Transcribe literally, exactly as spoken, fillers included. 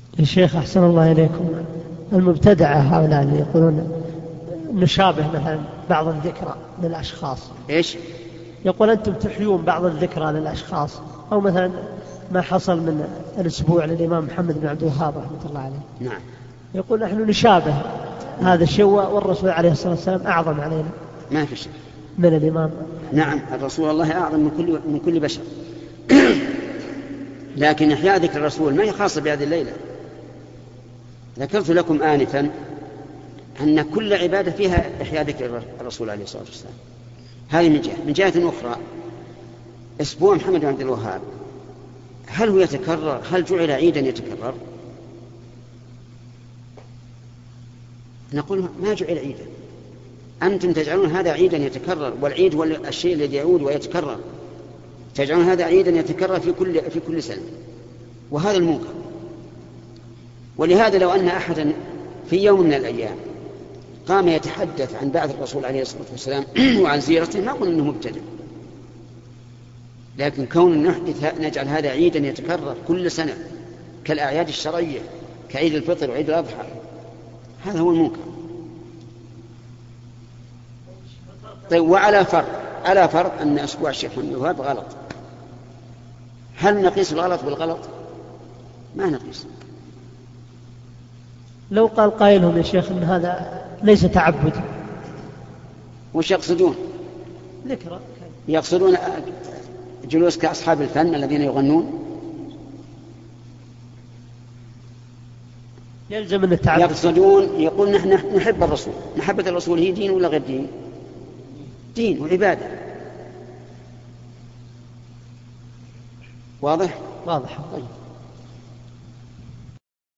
يا شيخ أحسن الله إليكم، المبتدعة هؤلاء اللي يقولون نشابه مثلا بعض الذكرى للأشخاص، إيش؟ يقول أنتم تحيون بعض الذكرى للأشخاص، أو مثلا ما حصل من الأسبوع للإمام محمد بن عبد الوهاب رحمة الله عليه. نعم. يقول نحن نشابه هذا الشيء، والرسول عليه الصلاة والسلام أعظم علينا ما في شيء من الإمام. نعم، الرسول الله أعظم من كل من كل بشر. لكن إحياء ذكر الرسول ما هي خاصة بهذه الليلة. ذكرت لكم آنفا أن كل عبادة فيها إحياء ذكر الرسول عليه الصلاة والسلام. هذه من جهة. من جهة أخرى، أسبوع محمد بن عبد الوهاب هل هو يتكرر؟ هل جعل عيدا يتكرر؟ نقول ما جعل عيدا. أنتم تجعلون هذا عيدا يتكرر، والعيد هو الشيء الذي يعود ويتكرر. تجعلون هذا عيدا يتكرر في كل في كل سنة، وهذا المنكر. ولهذا لو أن أحدا في يوم من الأيام قام يتحدث عن بعث الرسول عليه الصلاة والسلام وعن سيرته ما قلنا أنه مبتدع، لكن كون نحدث نجعل هذا عيدا يتكرر كل سنة كالأعياد الشرعية كعيد الفطر وعيد الأضحى، هذا هو المنكر. طيب، وعلى فرض على فرض أن أسبوع الشيخ محمد الوهاب غلط، هل نقيس الغلط بالغلط؟ ما نقيس. لو قال قائلهم يا شيخ أن هذا ليس تعبد، وش يقصدون؟ ذكرى. يقصدون جلوس كأصحاب الفن الذين يغنون؟ يلزم أن التعبد. يقصدون يقول نحن نحب الرسول. محبة الرسول هي دين ولا غير دين؟ دين وعبادة. واضح؟ واضح. طيب.